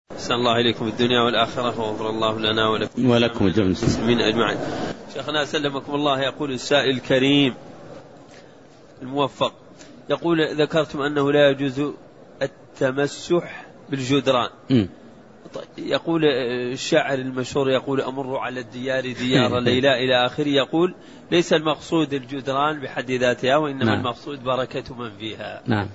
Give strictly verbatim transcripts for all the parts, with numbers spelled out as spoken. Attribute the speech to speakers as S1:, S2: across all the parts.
S1: أحسن الله إليكم الدنيا والآخرة وغفر الله لنا ولكم
S2: ولكم جميع
S1: المسلمين أجمعين. شيخنا سلمكم الله، يقول السائل الكريم الموفق، يقول ذكرتم أنه لا يجوز التمسح بالجدران. م. يقول الشاعر المشهور يقول أمر على الديار ديار ليلى إلى آخره، يقول ليس المقصود الجدران بحد ذاتها، وإنما نعم. المقصود بركة من فيها.
S2: نعم.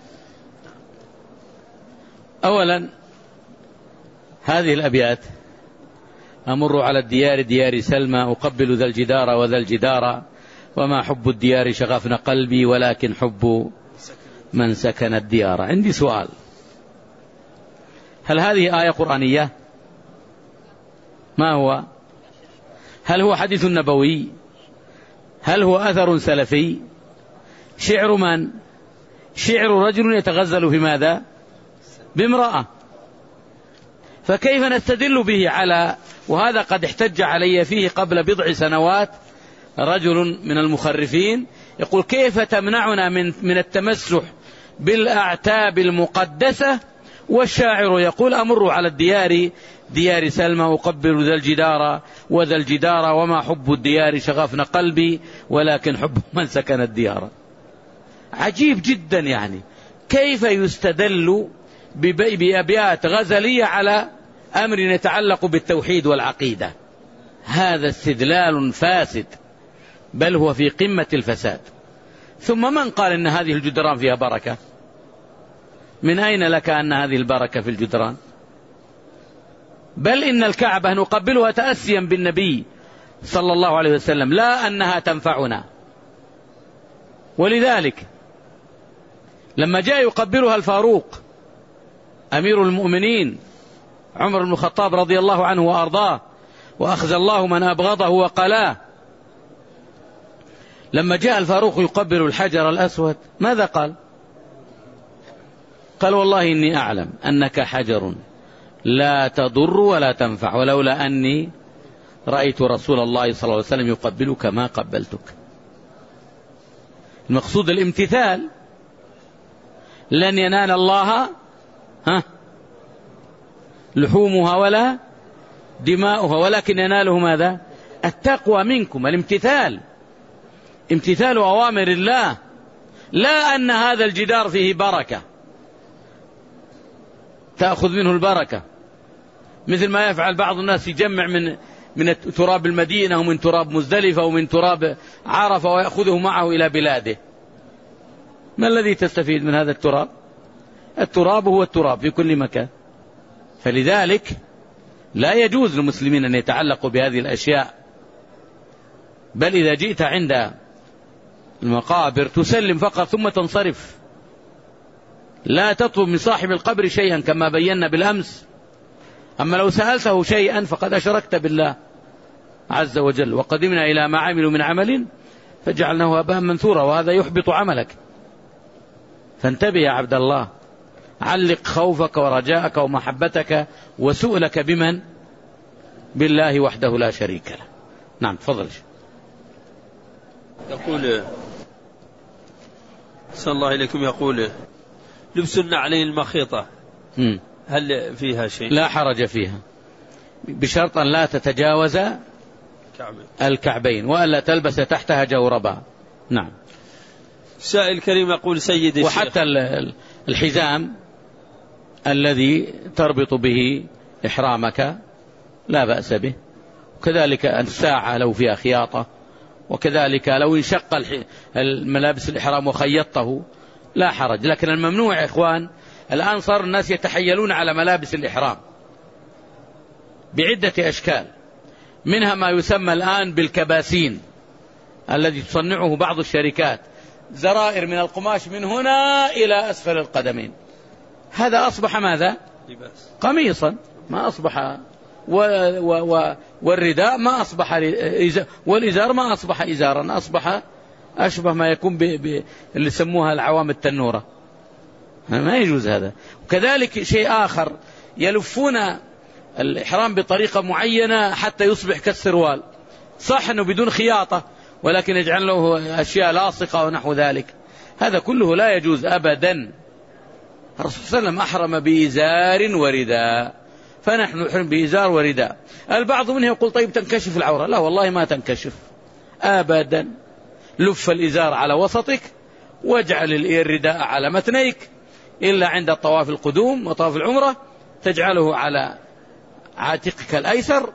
S2: أولا هذه الأبيات: أمر على الديار ديار سلمى أقبل ذا الجدار وذا الجدار وما حب الديار شغفنا قلبي ولكن حب من سكن الديار. عندي سؤال: هل هذه آية قرآنية؟ ما هو؟ هل هو حديث نبوي؟ هل هو أثر سلفي؟ شعر من؟ شعر رجل يتغزل في ماذا؟ بامرأة. فكيف نستدل به على، وهذا قد احتج علي فيه قبل بضع سنوات رجل من المخرفين يقول: كيف تمنعنا من من التمسح بالأعتاب المقدسة والشاعر يقول أمر على الديار ديار سلمى أقبل ذا الجدار وذا الجدار وما حب الديار شغفنا قلبي ولكن حب من سكن الديار. عجيب جدا، يعني كيف يستدل بأبيات غزلية على أمر يتعلق بالتوحيد والعقيدة؟ هذا استدلال فاسد، بل هو في قمة الفساد. ثم من قال إن هذه الجدران فيها بركة؟ من أين لك أن هذه البركة في الجدران؟ بل إن الكعبة نقبلها تأسيا بالنبي صلى الله عليه وسلم، لا أنها تنفعنا. ولذلك لما جاء يقبلها الفاروق أمير المؤمنين عمر بن الخطاب رضي الله عنه وأرضاه، وأخزى الله من أبغضه وقلاه، لما جاء الفاروق يقبل الحجر الأسود ماذا قال؟ قال: والله إني أعلم أنك حجر لا تضر ولا تنفع، ولولا أني رأيت رسول الله صلى الله عليه وسلم يقبلك ما قبلتك. المقصود الامتثال. لن ينال الله ها لحومها ولا دماؤها ولكن يناله ماذا؟ التقوى منكم. الامتثال، امتثال أوامر الله، لا أن هذا الجدار فيه بركة تأخذ منه البركة، مثل ما يفعل بعض الناس، يجمع من من تراب المدينة ومن تراب مزدلفة ومن تراب عرفة ويأخذه معه إلى بلاده. ما الذي تستفيد من هذا التراب؟ التراب هو التراب في كل مكان. فلذلك لا يجوز للمسلمين أن يتعلقوا بهذه الأشياء، بل إذا جئت عند المقابر تسلم فقط ثم تنصرف، لا تطلب من صاحب القبر شيئا كما بينا بالأمس. أما لو سألته شيئا فقد أشركت بالله عز وجل. وقدمنا إلى ما عملوا من عمل فجعلناه هباء منثورا، وهذا يحبط عملك. فانتبه يا عبد الله، علق خوفك ورجاءك ومحبتك وسؤلك بمن؟ بالله وحده لا شريك له. نعم تفضل.
S1: يقول صلى الله عليكم، يقول: لبس النعلين المخيطة م. هل فيها شيء؟
S2: لا حرج فيها، بشرط أن لا تتجاوز الكعبين وألا تلبس تحتها جوربا. نعم.
S1: سائل كريم يقول: سيدي الشيخ،
S2: وحتى الحزام الذي تربط به إحرامك لا بأس به، وكذلك الساعة لو فيها خياطة، وكذلك لو انشق الملابس الإحرام وخيطته لا حرج. لكن الممنوع يا إخوان، الآن صار الناس يتحيلون على ملابس الإحرام بعدة أشكال، منها ما يسمى الآن بالكباسين الذي تصنعه بعض الشركات، زرائر من القماش من هنا إلى أسفل القدمين. هذا أصبح ماذا؟ قميصا، ما أصبح و و و والرداء ما أصبح، والإزار ما أصبح إزارا، أصبح أشبه ما يكون ب... ب... اللي يسموها العوام التنورة. ما يجوز هذا. وكذلك شيء آخر، يلفون الإحرام بطريقة معينة حتى يصبح كالسروال، صح أنه بدون خياطة، ولكن يجعل له أشياء لاصقة ونحو ذلك. هذا كله لا يجوز أبدا. الرسول صلى الله عليه وسلم أحرم بإزار ورداء، فنحن نحرم بإزار ورداء. البعض منهم يقول طيب تنكشف العورة. لا والله ما تنكشف أبدا. لف الإزار على وسطك واجعل الرداء على متنيك، إلا عند الطواف القدوم وطواف العمرة تجعله على عاتقك الأيسر،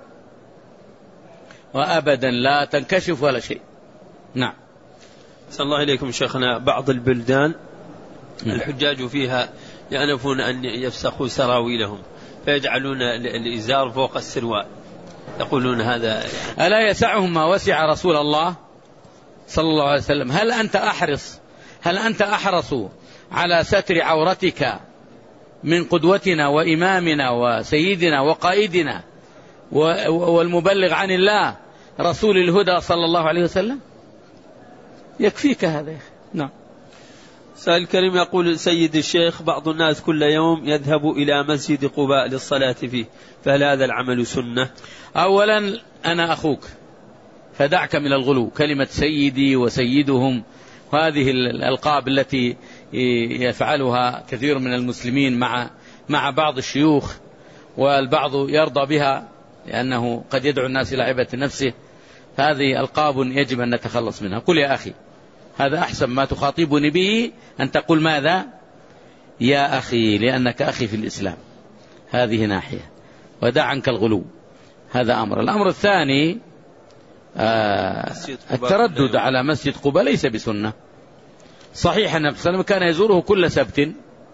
S2: وأبدا لا تنكشف ولا شيء. نعم.
S1: صلى الله إليكم شيخنا. بعض البلدان الحجاج فيها يأنفون أن يفسخوا سراويلهم فيجعلون الإزار فوق السروال، يقولون هذا
S2: ألا يسعهم ما وسع رسول الله صلى الله عليه وسلم؟ هل أنت أحرص هل أنت أحرص على ستر عورتك من قدوتنا وإمامنا وسيدنا وقائدنا والمبلغ عن الله رسول الهدى صلى الله عليه وسلم؟ يكفيك هذا يا أخي. نعم.
S1: سائل الكريم يقول سيد الشيخ بعض الناس كل يوم يذهب إلى مسجد قباء للصلاة فيه، فهل هذا العمل سنة؟
S2: أولا أنا أخوك فدعك من الغلو، كلمة سيدي وسيدهم وهذه الألقاب التي يفعلها كثير من المسلمين مع مع بعض الشيوخ، والبعض يرضى بها لأنه قد يدعو الناس إلى عبادة نفسه، هذه ألقاب يجب أن نتخلص منها. قل يا أخي، هذا أحسن ما تخاطبني به أن تقول ماذا؟ يا أخي، لأنك أخي في الإسلام. هذه ناحية، ودع عنك الغلو، هذا أمر. الأمر الثاني آه التردد على مسجد قباء ليس بسنة. صحيح أن النبي صلى الله عليه وسلم كان يزوره كل سبت،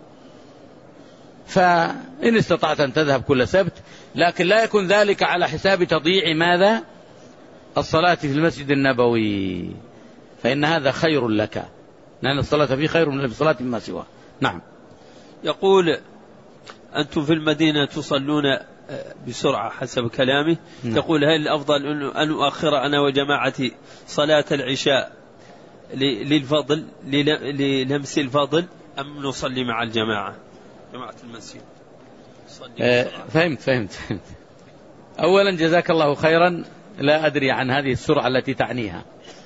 S2: فإن استطعت أن تذهب كل سبت، لكن لا يكون ذلك على حساب تضييع ماذا؟ الصلاة في المسجد النبوي، فإن هذا خير لك، لأن الصلاة فيه خير من الصلاة مما سواه. نعم.
S1: يقول أنتم في المدينة تصلون بسرعة حسب كلامه. نعم. يقول هل الأفضل أن أؤخر أنا وجماعتي صلاة العشاء للفضل للمس الفضل أم نصلي مع الجماعة جماعة المسجد؟
S2: أه فهمت فهمت فهمت أولا جزاك الله خيرا. لا أدري عن هذه السرعة التي تعنيها،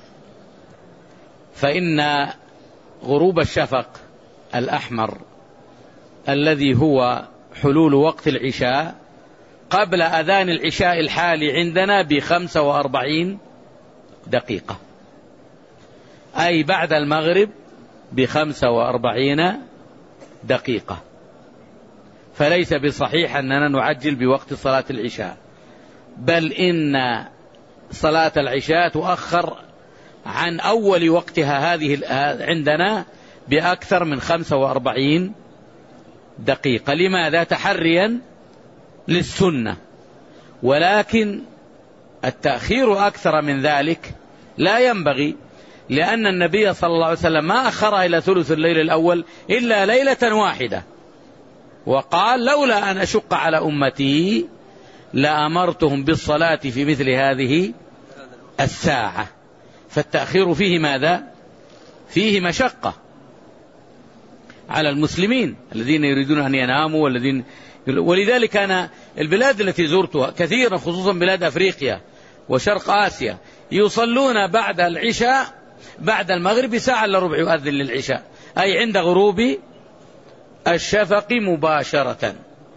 S2: فإن غروب الشفق الأحمر الذي هو حلول وقت العشاء قبل أذان العشاء الحالي عندنا بخمسة وأربعين دقيقة، أي بعد المغرب بخمسة وأربعين دقيقة، فليس بصحيح أننا نعجل بوقت صلاة العشاء، بل إن صلاة العشاء تؤخر عن أول وقتها هذه عندنا بأكثر من خمسة وأربعين دقيقة. لماذا؟ تحريا للسنة، ولكن التأخير أكثر من ذلك لا ينبغي، لأن النبي صلى الله عليه وسلم ما أخرها إلى ثلث الليل الأول إلا ليلة واحدة، وقال لولا أن أشق على أمتي لأمرتهم بالصلاة في مثل هذه الساعة. فالتأخير فيه ماذا؟ فيه مشقة على المسلمين الذين يريدون أن يناموا والذين، ولذلك أنا البلاد التي زرتها كثيرا خصوصا بلاد أفريقيا وشرق آسيا يصلون بعد العشاء بعد المغرب ساعة إلا ربع يؤذن للعشاء، أي عند غروب الشفق مباشرة.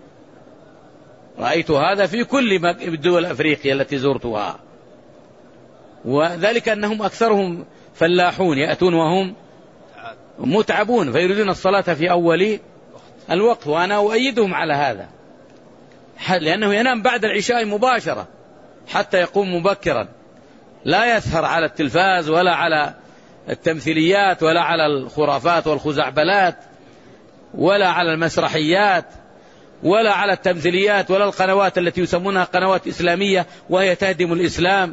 S2: رأيت هذا في كل الدول الأفريقية التي زرتها، وذلك أنهم أكثرهم فلاحون يأتون وهم متعبون فيريدون الصلاة في أول الوقت، وأنا أؤيدهم على هذا، لأنه ينام بعد العشاء مباشرة حتى يقوم مبكرا، لا يسهر على التلفاز ولا على التمثيليات ولا على الخرافات والخزعبلات ولا على المسرحيات ولا على التمثيليات ولا القنوات التي يسمونها قنوات إسلامية وهي تهدم الإسلام.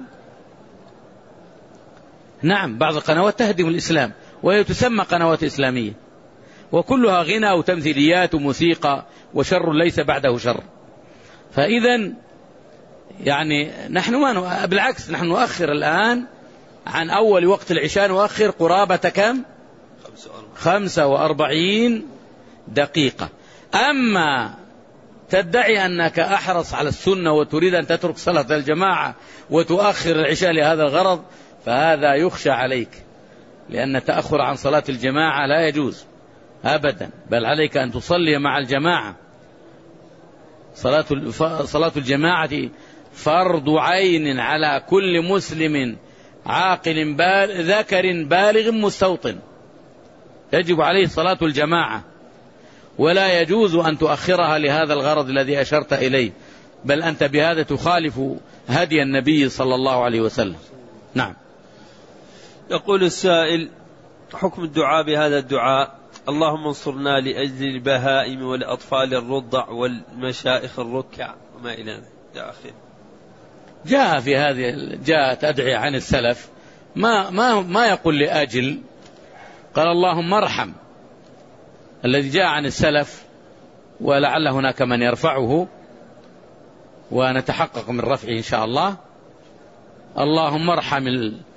S2: نعم، بعض القنوات تهدم الإسلام وهي تسمى قنوات إسلامية، وكلها غنى وتمثيليات وموسيقى، وشر ليس بعده شر. فإذا يعني نحن ما بالعكس، نحن نؤخر الآن عن أول وقت العشاء، نؤخر قرابة كم؟ خمسة وأربعين دقيقة. أما تدعي أنك أحرص على السنة وتريد أن تترك صلاة الجماعة وتؤخر العشاء لهذا الغرض، فهذا يخشى عليك، لأن التأخر عن صلاة الجماعة لا يجوز أبدا، بل عليك أن تصلي مع الجماعة صلاة صلاة الجماعة فرض عين على كل مسلم عاقل بال ذكر بالغ مستوطن، يجب عليه صلاة الجماعة، ولا يجوز أن تؤخرها لهذا الغرض الذي أشرت إليه، بل أنت بهذا تخالف هدي النبي صلى الله عليه وسلم. نعم.
S1: يقول السائل: حكم الدعاء بهذا الدعاء: اللهم انصرنا لأجل البهائم والأطفال الرضع والمشائخ الركع وما إلى ذلك.
S2: جاء في هذه جاءت أدعية عن السلف ما ما ما يقول لأجل، قال اللهم ارحم، الذي جاء عن السلف ولعل هناك من يرفعه ونتحقق من رفعه إن شاء الله: اللهم ارحم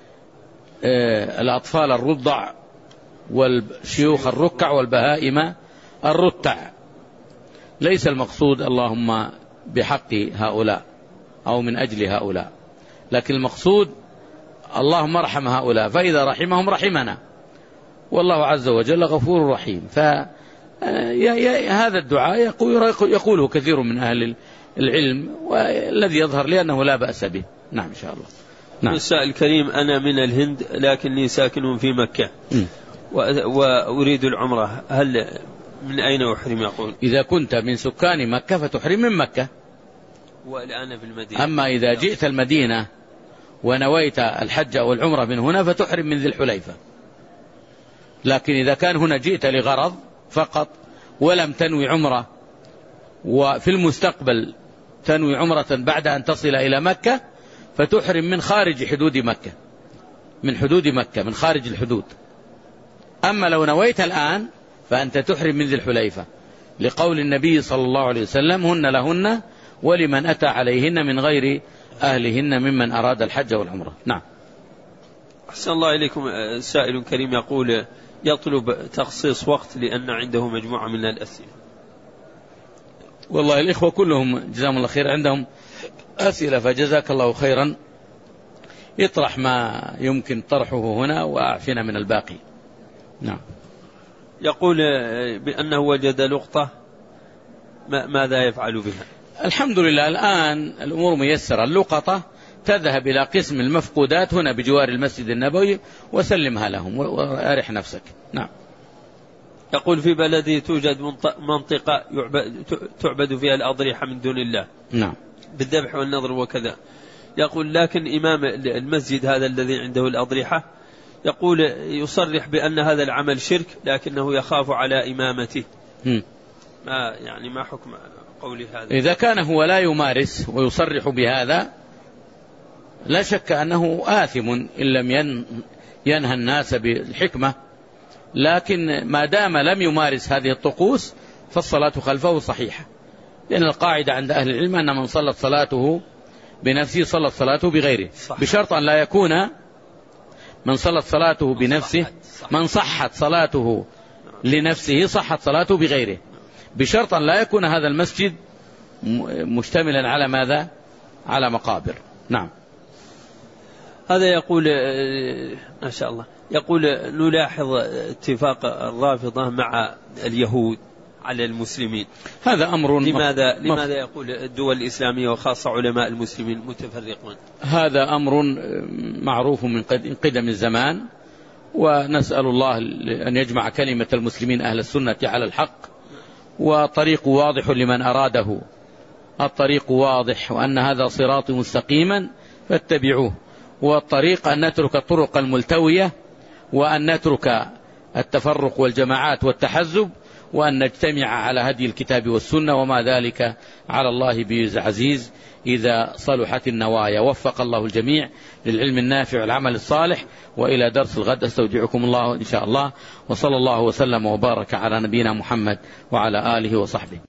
S2: الأطفال الرضع والشيوخ الركع والبهائم الرتع. ليس المقصود اللهم بحق هؤلاء أو من أجل هؤلاء، لكن المقصود اللهم ارحم هؤلاء، فإذا رحمهم رحمنا، والله عز وجل غفور رحيم. فهذا الدعاء يقوله كثير من أهل العلم، والذي يظهر لي أنه لا بأس به. نعم إن شاء الله.
S1: نعم. السائل الكريم: أنا من الهند لكني ساكن في مكة م. وأريد العمرة، هل من أين أحرم؟ يقول:
S2: إذا كنت من سكان مكة فتحرم من مكة،
S1: والآن في المدينة.
S2: أما إذا جئت المدينة ونويت الحج أو العمرة من هنا فتحرم من ذي الحليفة. لكن إذا كان هنا جئت لغرض فقط ولم تنوي عمرة، وفي المستقبل تنوي عمرة بعد أن تصل إلى مكة، فتحرم من خارج حدود مكة، من حدود مكة، من خارج الحدود. أما لو نويت الآن فأنت تحرم من ذي الحليفة، لقول النبي صلى الله عليه وسلم: هن لهن ولمن أتى عليهن من غير أهلهن ممن أراد الحج والعمرة. نعم.
S1: أحسن الله إليكم. سائل كريم يقول: يطلب تخصيص وقت لأن عنده مجموعة من الأسئلة.
S2: والله الإخوة كلهم جزاهم الله خير عندهم أسئلة، فجزاك الله خيرا، يطرح ما يمكن طرحه هنا وأعفنا من الباقي. نعم.
S1: يقول بأنه وجد لقطة، ماذا يفعل بها؟
S2: الحمد لله الآن الأمور ميسرة. اللقطة تذهب إلى قسم المفقودات هنا بجوار المسجد النبوي وسلمها لهم وأرح نفسك. نعم.
S1: يقول: في بلدي توجد منطقة تعبد فيها الأضرحة من دون الله،
S2: نعم،
S1: بالذبح والنظر وكذا. يقول: لكن إمام المسجد هذا الذي عنده الأضرحة يقول يصرح بأن هذا العمل شرك، لكنه يخاف على إمامته. م. ما يعني ما حكم قولي هذا؟
S2: إذا كان هو لا يمارس ويصرح بهذا لا شك أنه آثم إن لم ينهى الناس بالحكمة، لكن ما دام لم يمارس هذه الطقوس فالصلاة خلفه صحيحة، لأن القاعدة عند أهل العلم أن من صلت صلاته بنفسه صلت صلاته بغيره، بشرط أن لا يكون من صلت صلاته بنفسه، من صحت صلاته لنفسه صحت صلاته بغيره، بشرط أن لا يكون هذا المسجد مشتملا على ماذا؟ على مقابر. نعم.
S1: هذا يقول ما شاء الله، يقول: نلاحظ اتفاق الرافضة مع اليهود على المسلمين،
S2: هذا أمر
S1: لماذا مف... لماذا يقول الدول الإسلامية وخاصة علماء المسلمين متفرقون؟
S2: هذا أمر معروف من قدم الزمان، ونسأل الله أن يجمع كلمة المسلمين أهل السنة على الحق، وطريق واضح لمن أراده، الطريق واضح، وأن هذا صراط مستقيما فاتبعوه، والطريق أن نترك الطرق الملتوية، وأن نترك التفرق والجماعات والتحزب، وأن نجتمع على هدي الكتاب والسنة، وما ذلك على الله بعزيز إذا صلحت النوايا. وفق الله الجميع للعلم النافع والعمل الصالح. وإلى درس الغد استودعكم الله إن شاء الله، وصلى الله وسلم وبارك على نبينا محمد وعلى آله وصحبه.